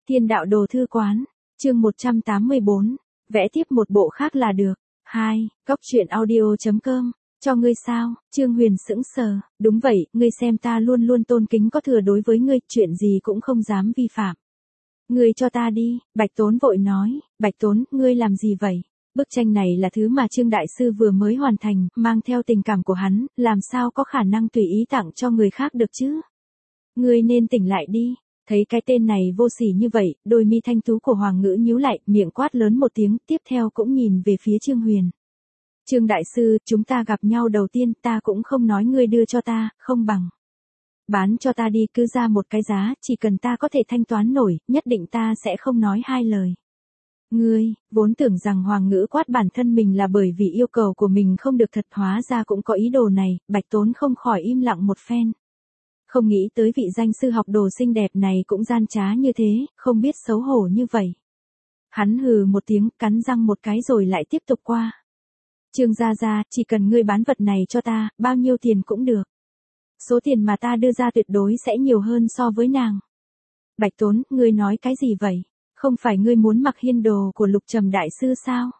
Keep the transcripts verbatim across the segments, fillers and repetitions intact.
Thiên đạo đồ thư quán, chương một trăm tám mươi bốn, vẽ tiếp một bộ khác là được. hai. Góc truyện audio chấm com, cho ngươi sao? Trương Huyền sững sờ, đúng vậy, ngươi xem ta luôn luôn tôn kính có thừa đối với ngươi, chuyện gì cũng không dám vi phạm. Ngươi cho ta đi, Bạch Tốn vội nói, Bạch Tốn, ngươi làm gì vậy? Bức tranh này là thứ mà Trương Đại Sư vừa mới hoàn thành, mang theo tình cảm của hắn, làm sao có khả năng tùy ý tặng cho người khác được chứ? Ngươi nên tỉnh lại đi. Thấy cái tên này vô sỉ như vậy, đôi mi thanh tú của Hoàng Ngữ nhíu lại, miệng quát lớn một tiếng, tiếp theo cũng nhìn về phía Trương Huyền. Trương Đại Sư, chúng ta gặp nhau đầu tiên, ta cũng không nói ngươi đưa cho ta, không bằng. Bán cho ta đi, cứ ra một cái giá, chỉ cần ta có thể thanh toán nổi, nhất định ta sẽ không nói hai lời. Ngươi, vốn tưởng rằng Hoàng Ngữ quát bản thân mình là bởi vì yêu cầu của mình không được thật, hóa ra cũng có ý đồ này, Bạch Tốn không khỏi im lặng một phen. Không nghĩ tới vị danh sư học đồ xinh đẹp này cũng gian trá như thế, không biết xấu hổ như vậy. Hắn hừ một tiếng, cắn răng một cái rồi lại tiếp tục qua. Trương gia gia, chỉ cần ngươi bán vật này cho ta, bao nhiêu tiền cũng được. Số tiền mà ta đưa ra tuyệt đối sẽ nhiều hơn so với nàng. Bạch Tốn, ngươi nói cái gì vậy? Không phải ngươi muốn mặc hiên đồ của Lục Trầm Đại Sư sao?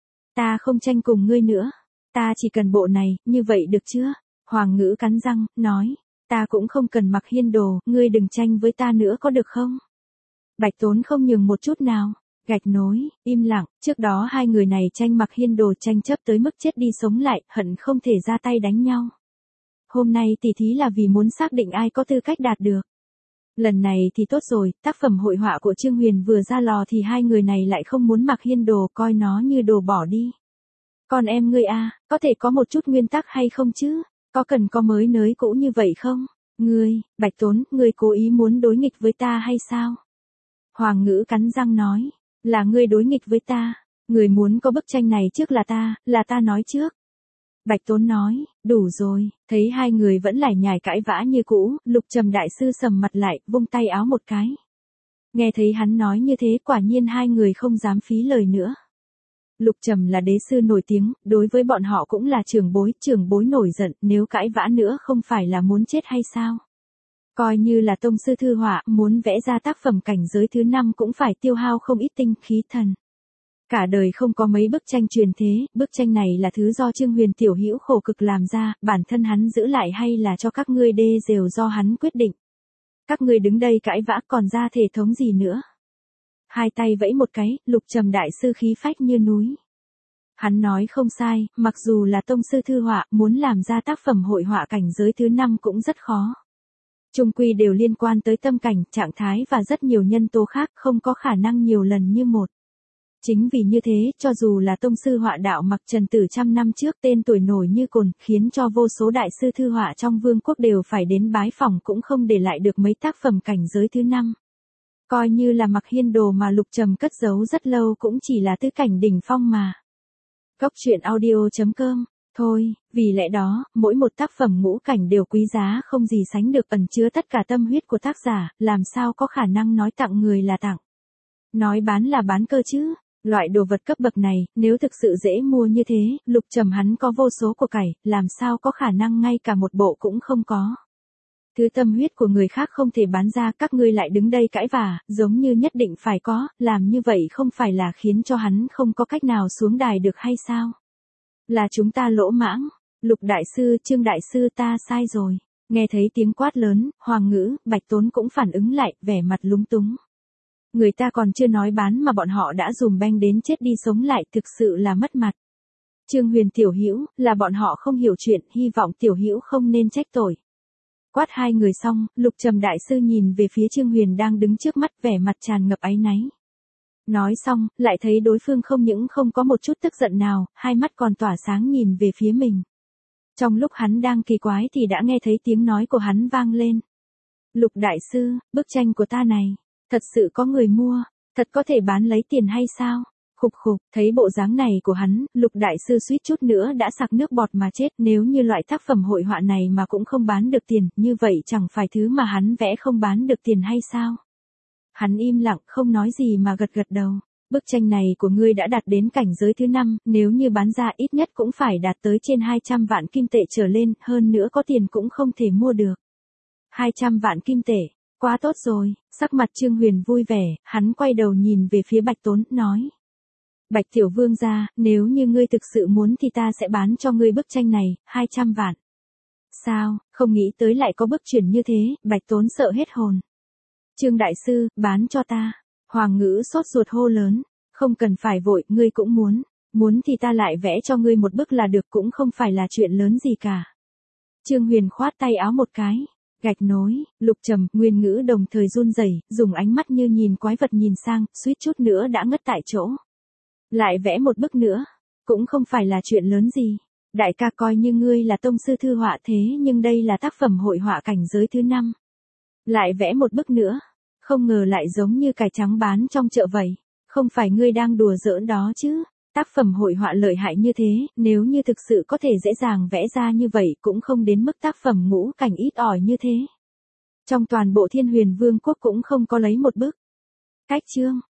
Ta không tranh cùng ngươi nữa. Ta chỉ cần bộ này, như vậy được chưa? Hoàng Ngữ cắn răng, nói. Ta cũng không cần mặc hiên đồ, ngươi đừng tranh với ta nữa có được không? Bạch Tốn không nhường một chút nào. Gạch nối, im lặng, trước đó hai người này tranh mặc hiên đồ tranh chấp tới mức chết đi sống lại, hận không thể ra tay đánh nhau. Hôm nay tỉ thí là vì muốn xác định ai có tư cách đạt được. Lần này thì tốt rồi, tác phẩm hội họa của Trương Huyền vừa ra lò thì hai người này lại không muốn mặc hiên đồ, coi nó như đồ bỏ đi. Còn em ngươi a, có thể có một chút nguyên tắc hay không chứ? Có cần có mới nới cũ như vậy không? Ngươi, Bạch Tốn, ngươi cố ý muốn đối nghịch với ta hay sao? Hoàng Ngữ cắn răng nói, là ngươi đối nghịch với ta, người muốn có bức tranh này trước là ta, là ta nói trước. Bạch Tốn nói, đủ rồi, thấy hai người vẫn lải nhải cãi vã như cũ, Lục Trầm Đại Sư sầm mặt lại, vung tay áo một cái. Nghe thấy hắn nói như thế, quả nhiên hai người không dám phí lời nữa. Lục Trầm là đế sư nổi tiếng, đối với bọn họ cũng là trưởng bối, trưởng bối nổi giận, nếu cãi vã nữa không phải là muốn chết hay sao? Coi như là tông sư thư họa, muốn vẽ ra tác phẩm cảnh giới thứ năm cũng phải tiêu hao không ít tinh khí thần. Cả đời không có mấy bức tranh truyền thế, bức tranh này là thứ do Trương Huyền tiểu hữu khổ cực làm ra, bản thân hắn giữ lại hay là cho các ngươi đê rều do hắn quyết định. Các ngươi đứng đây cãi vã còn ra thể thống gì nữa? Hai tay vẫy một cái, Lục Trầm Đại Sư khí phách như núi. Hắn nói không sai, mặc dù là tông sư thư họa, muốn làm ra tác phẩm hội họa cảnh giới thứ năm cũng rất khó. Chung quy đều liên quan tới tâm cảnh, trạng thái và rất nhiều nhân tố khác, không có khả năng nhiều lần như một. Chính vì như thế, cho dù là tông sư họa đạo Mặc Trần Tử trăm năm trước tên tuổi nổi như cồn, khiến cho vô số đại sư thư họa trong vương quốc đều phải đến bái phỏng cũng không để lại được mấy tác phẩm cảnh giới thứ năm. Coi như là mặc hiên đồ mà Lục Trầm cất giấu rất lâu cũng chỉ là tứ cảnh đỉnh phong mà. Góc truyện audio chấm com, thôi, vì lẽ đó, mỗi một tác phẩm ngũ cảnh đều quý giá không gì sánh được, ẩn chứa tất cả tâm huyết của tác giả, làm sao có khả năng nói tặng người là tặng. Nói bán là bán cơ chứ. Loại đồ vật cấp bậc này, nếu thực sự dễ mua như thế, Lục Trầm hắn có vô số của cải, làm sao có khả năng ngay cả một bộ cũng không có. Thứ tâm huyết của người khác không thể bán ra, các ngươi lại đứng đây cãi vả, giống như nhất định phải có, làm như vậy không phải là khiến cho hắn không có cách nào xuống đài được hay sao? Là chúng ta lỗ mãng, Lục Đại Sư, Trương Đại Sư ta sai rồi. Nghe thấy tiếng quát lớn, Hoàng Ngữ, Bạch Tốn cũng phản ứng lại, vẻ mặt lúng túng. Người ta còn chưa nói bán mà bọn họ đã dùm beng đến chết đi sống lại, thực sự là mất mặt. Trương Huyền tiểu hữu, là bọn họ không hiểu chuyện, hy vọng tiểu hữu không nên trách tội. Quát hai người xong, Lục Trầm Đại Sư nhìn về phía Trương Huyền đang đứng trước mắt, vẻ mặt tràn ngập áy náy. Nói xong, lại thấy đối phương không những không có một chút tức giận nào, hai mắt còn tỏa sáng nhìn về phía mình. Trong lúc hắn đang kỳ quái thì đã nghe thấy tiếng nói của hắn vang lên. Lục Đại Sư, bức tranh của ta này, thật sự có người mua, thật có thể bán lấy tiền hay sao? Khục khục, thấy bộ dáng này của hắn, Lục Đại Sư suýt chút nữa đã sặc nước bọt mà chết, nếu như loại tác phẩm hội họa này mà cũng không bán được tiền, như vậy chẳng phải thứ mà hắn vẽ không bán được tiền hay sao? Hắn im lặng, không nói gì mà gật gật đầu. Bức tranh này của ngươi đã đạt đến cảnh giới thứ năm, nếu như bán ra ít nhất cũng phải đạt tới trên hai trăm vạn kim tệ trở lên, hơn nữa có tiền cũng không thể mua được. hai trăm vạn kim tệ. Quá tốt rồi, sắc mặt Trương Huyền vui vẻ, hắn quay đầu nhìn về phía Bạch Tốn, nói. Bạch tiểu vương gia, nếu như ngươi thực sự muốn thì ta sẽ bán cho ngươi bức tranh này, hai trăm vạn. Sao, không nghĩ tới lại có bước chuyển như thế, Bạch Tốn sợ hết hồn. Trương đại sư, bán cho ta. Hoàng ngữ sốt ruột hô lớn, không cần phải vội, ngươi cũng muốn. Muốn thì ta lại vẽ cho ngươi một bức là được, cũng không phải là chuyện lớn gì cả. Trương Huyền khoát tay áo một cái. Gạch nối, Lục Trầm, Nguyên Ngữ đồng thời run rẩy, dùng ánh mắt như nhìn quái vật nhìn sang, suýt chút nữa đã ngất tại chỗ. Lại vẽ một bức nữa, cũng không phải là chuyện lớn gì. Đại ca, coi như ngươi là tông sư thư họa thế nhưng đây là tác phẩm hội họa cảnh giới thứ năm. Lại vẽ một bức nữa, không ngờ lại giống như cải trắng bán trong chợ vậy. Không phải ngươi đang đùa giỡn đó chứ? Tác phẩm hội họa lợi hại như thế, nếu như thực sự có thể dễ dàng vẽ ra như vậy cũng không đến mức tác phẩm ngũ cảnh ít ỏi như thế. Trong toàn bộ Thiên Huyền Vương quốc cũng không có lấy một bức. Cách chương